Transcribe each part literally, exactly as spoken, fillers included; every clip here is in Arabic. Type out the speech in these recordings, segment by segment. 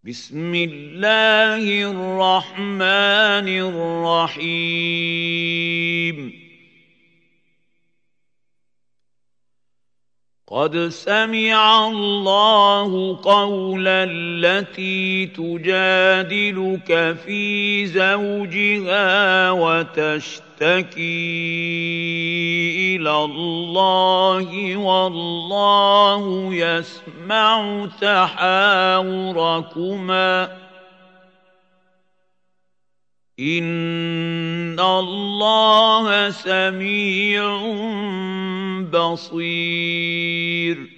بسم الله الرحمن الرحيم قد سمع الله قول التي تجادلك في زوجها وتشتكي إلى الله والله يسمع تحاوركما إن الله سميع بصير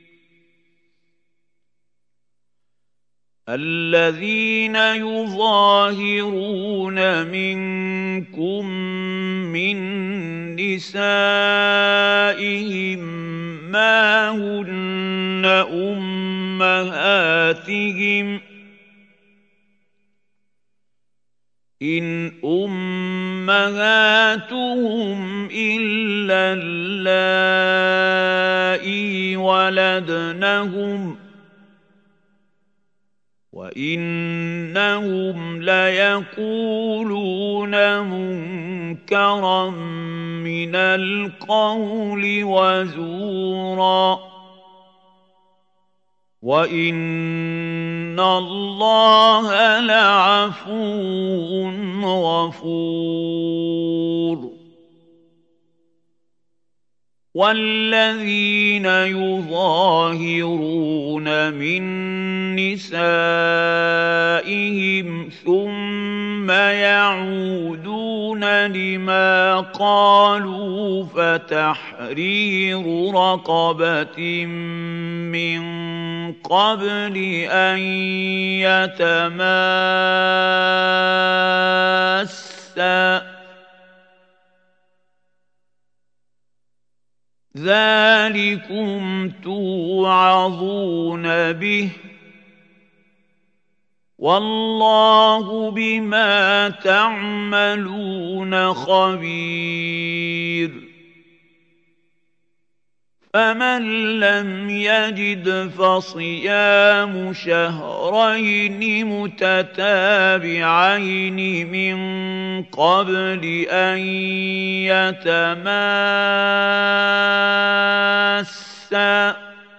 الذين يظاهرون منكم من نسائهم ما هن أمهاتهم إن أمهاتهم إلا اللائي ولدنهم وإنهم ليقولون منكرا من القول وزورا وَإِنَّ اللَّهَ لَعَفُوٌّ غَفُورٌ وَالَّذِينَ يُظَاهِرُونَ مِن نِّسَائِهِمْ ثُمَّ يَعُودُونَ لِمَا قَالُوا فَتَحْرِيرُ رَقَبَةٍ مِّن قَبْلِ أَن يَتَمَاسَّا ذَلِكُمْ تُوعَظُونَ بِهِ وَاللَّهُ بِمَا تَعْمَلُونَ خَبِيرٌ فَمَن لَّمْ يَجِدْ فَصِيَامُ شَهْرَيْنِ مُتَتَابِعَيْنِ مِن قَبْلِ أَن يَتَمَاسَّا ۖ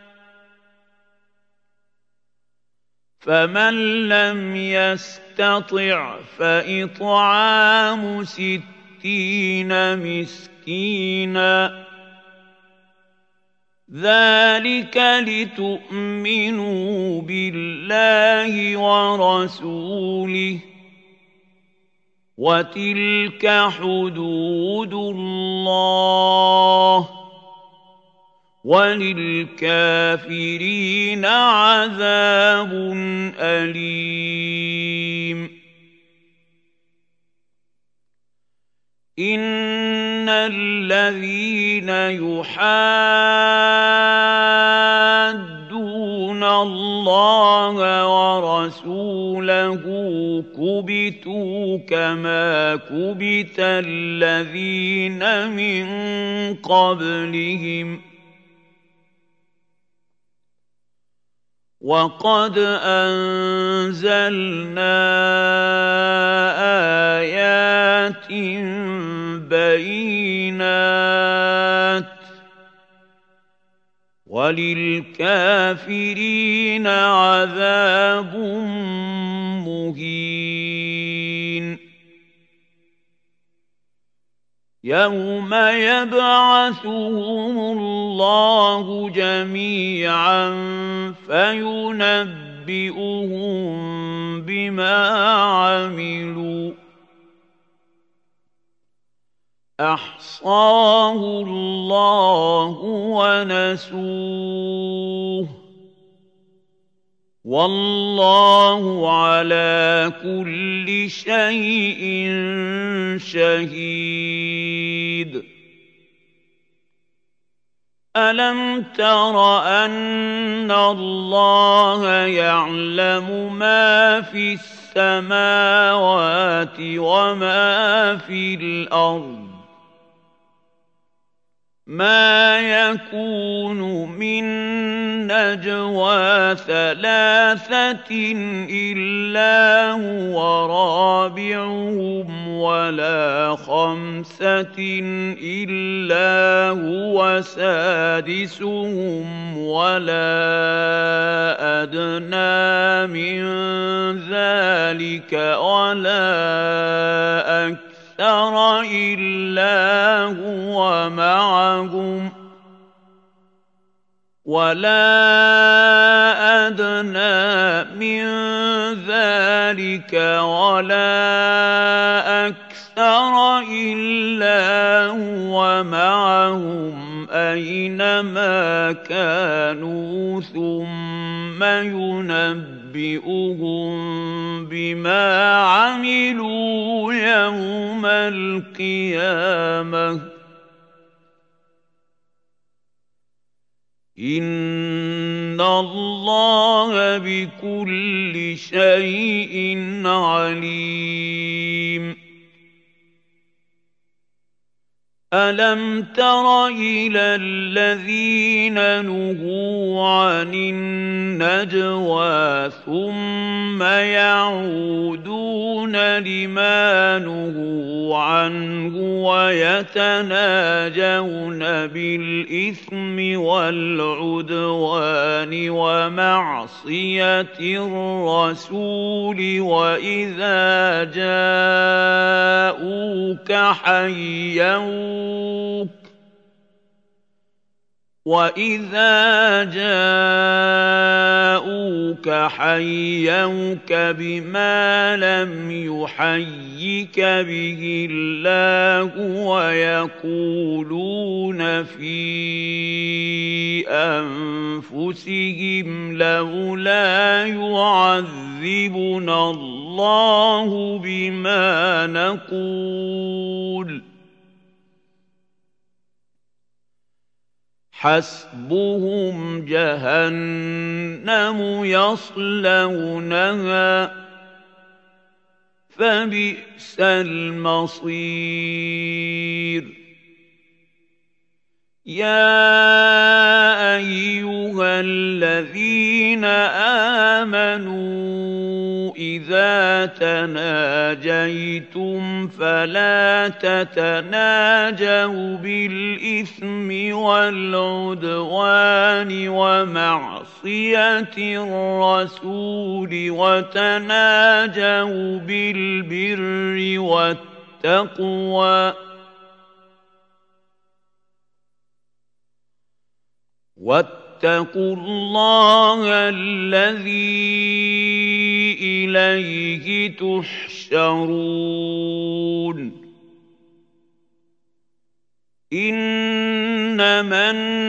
فَمَن لَّمْ يَسْتَطِعْ فَإِطْعَامُ سِتِّينَ مِسْكِينًا ذَلِكَ لِتُؤْمِنُوا بِاللَّهِ وَرَسُولِهِ ۚ وَتِلْكَ حُدُودُ اللَّهِ ۗ وَلِلْكَافِرِينَ عَذَابٌ أَلِيمٌ إِنَّ الَّذِينَ يُحَادُّونَ اللَّهَ وَرَسُولَهُ كُبِتُوا كَمَا كُبِتَ الَّذِينَ مِن قَبْلِهِمْ ۚ وَقَدْ أَنزَلْنَا آيَاتٍ بَيِّنَاتٍ ۚ وَلِلْكَافِرِينَ عَذَابٌ مُّهِينٌ يَوْمَ يَبْعَثُهُمُ اللَّهُ جَمِيعًا فَيُنَبِّئُهُم بِمَا عَمِلُوا أَحْصَاهُ اللَّهُ وَنَسُوهُ ۚ وَاللَّهُ عَلَىٰ كُلِّ شَيْءٍ شَهِيدٌ أَلَمْ تَرَ أَنَّ اللَّهَ يَعْلَمُ مَا فِي السَّمَاوَاتِ وَمَا فِي الْأَرْضِ ما يكون من نجوى ثلاثة إلا هو رابعهم ولا خمسة إلا هو سادسهم ولا أدنى من ذلك ولا أكثر إلا هو معهم ولا أدنى من ذلك ولا أكثر إلا هو معهم أينما كانوا ثم ينبئهم بما عملوا يوم القيامة إن الله بكل شيء عليم ألم تر إلى الذين نهوا عن النجوى ثم يعودون لما نهوا عنه ويتناجون بالإثم والعدوان ومعصية الرسول وإذا جاءوك حيوك وَإِذَا جَاءُوكَ حَيَّوْكَ بِمَا لَمْ يُحَيِّكَ بِهِ اللَّهُ وَيَقُولُونَ فِي أَنفُسِهِمْ لَوْلَا يُعَذِّبُنَا اللَّهُ بِمَا نَقُولُ حسبهم جهنم يصلونها فبئس المصير يا أيها الذين آمنوا إذا تناجيتم فلا تتناجوا بالإثم والعدوان ومعصية الرسول وتناجوا بالبر والتقوى واتقوا الله الذي إليه تحشرون إنما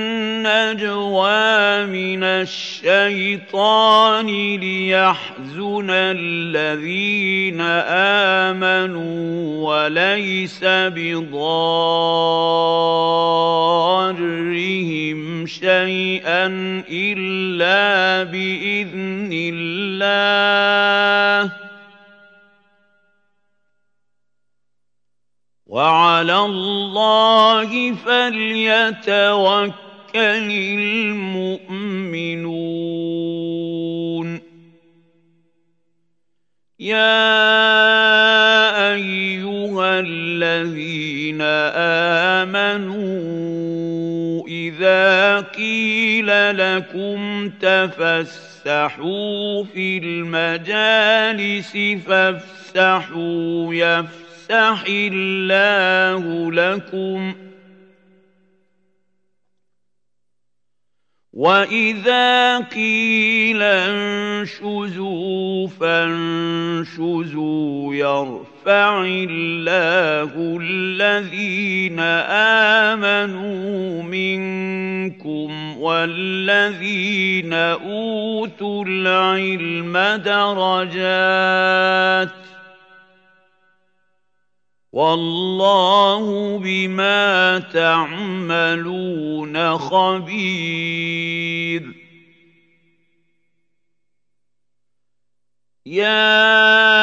النجوى من الشيطان ليحزن الذين آمنوا وليس بضارهم شيئا إلا بإذن الله وعلى الله فليتوكل المؤمنون يا أيها الذين آمنوا إذا قيل لكم تفسحوا في المجالس فافسحوا يفسحوا يفسح الله لكم وإذا قيل انشزوا فانشزوا يرفع الله الذين آمنوا منكم والذين أوتوا العلم درجات والله بما تعملون خبير يا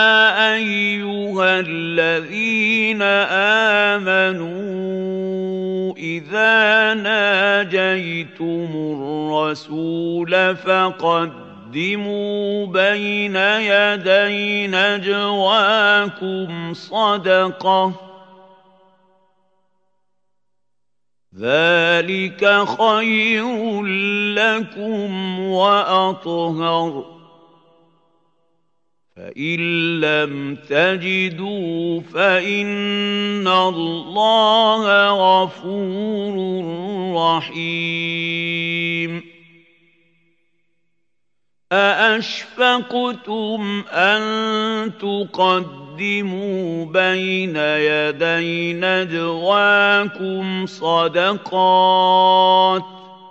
أيها الذين آمنوا إذا ناجيتم الرسول فقدموا بين يدي نجواكم صدقة ذلك خير لكم وأطهر فإن لم تجدوا فإن الله غفور رحيم أأشفقتم أن تقدموا بين يدي نجواكم صدقات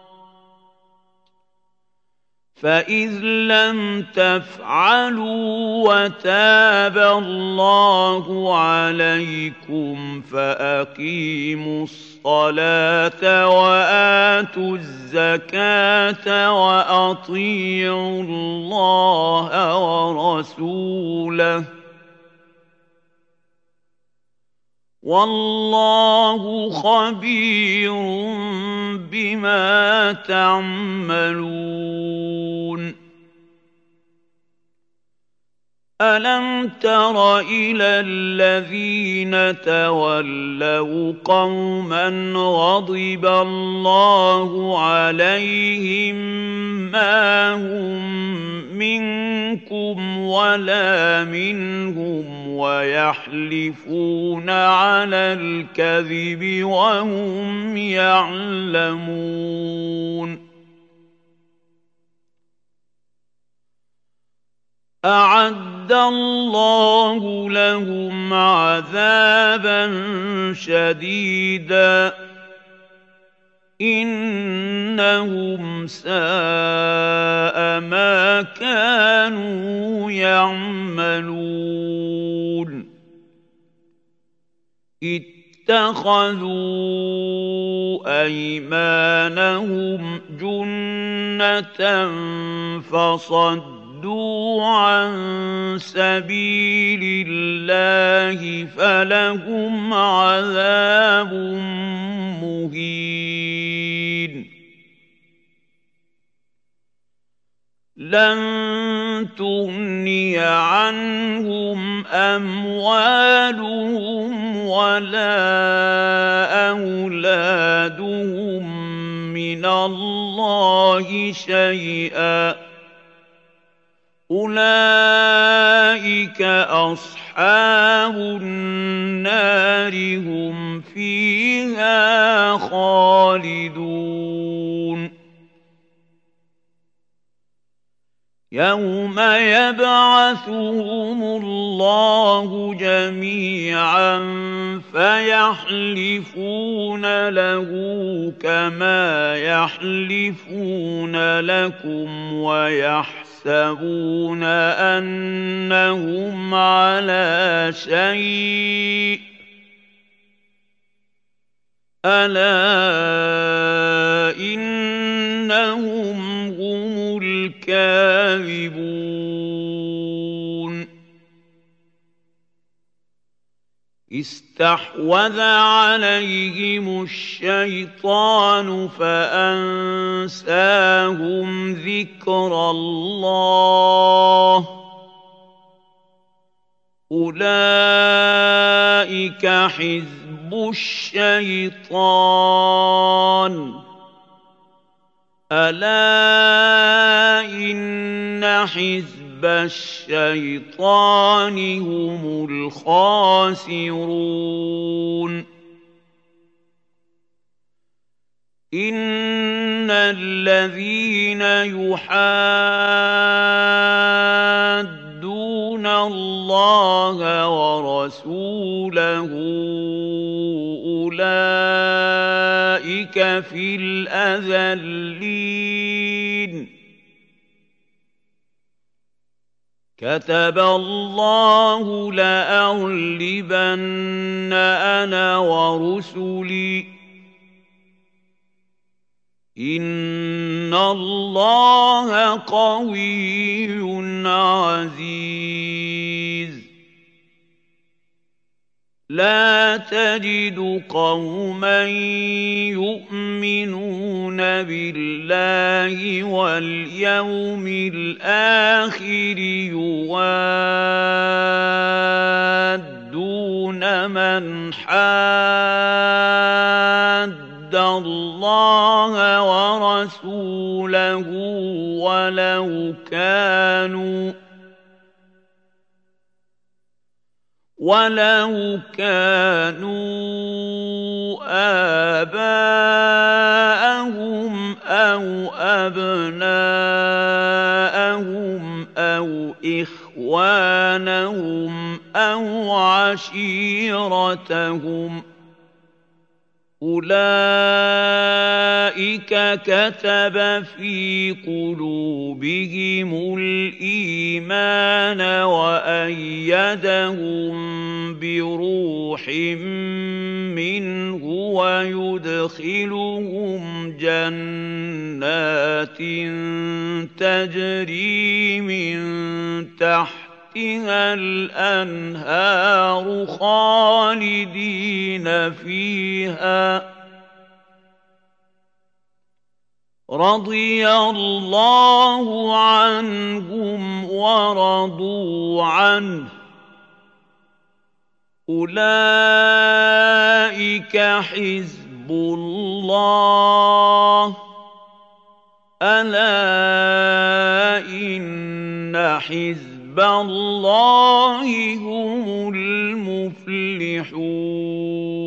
فإذ لم تفعلوا وتاب الله عليكم فأقيموا الصلاة وآتوا الزكاة وأطيعوا الله ورسوله والله خبير بما تعملون ألم تر إلى الذين تولوا قوما غضب الله عليهم ما هم منكم ولا منهم ويحلفون على الكذب وهم يعلمون أعد الله لهم عذابا شديدا إنهم ساء ما كانوا يعملون اتخذوا أيمانهم جنة فصدوا صدوا عن سبيل الله فلهم عذاب مهين لن تغني عنهم أموالهم ولا أولادهم من الله شيئا أولئك أصحاب النار هم فيها خالدون يوم يبعثهم الله جميعا فيحلفون له كما يحلفون لكم ويحلفون يحسبون أنهم على شيء ألا إنهم هم الكاذبون استحوذ عليهم الشيطان فأنساهم ذكر الله أولئك حزب الشيطان ألا إن حزب الشيطان هم الخاسرون إن الذين يحادون الله ورسوله أولئك في الأذلين كتب الله لأغلبن أنا ورسلي إن الله قوي عزيز لا تجد قوما يؤمنون بالله واليوم الآخر يوادون من حاد الله ورسوله ولو كانوا ولو كانوا آباءهم أو أبناءهم أو إخوانهم أو عشيرتهم أولئك كتب في قلوبهم الإيمان وأيدهم بروح منه ويدخلهم جنات تجري من تحتها الأنهار خالدين فيها رضي الله عنهم ورضوا عنه أولئك حزب الله ألا إن حزب الله هم المفلحون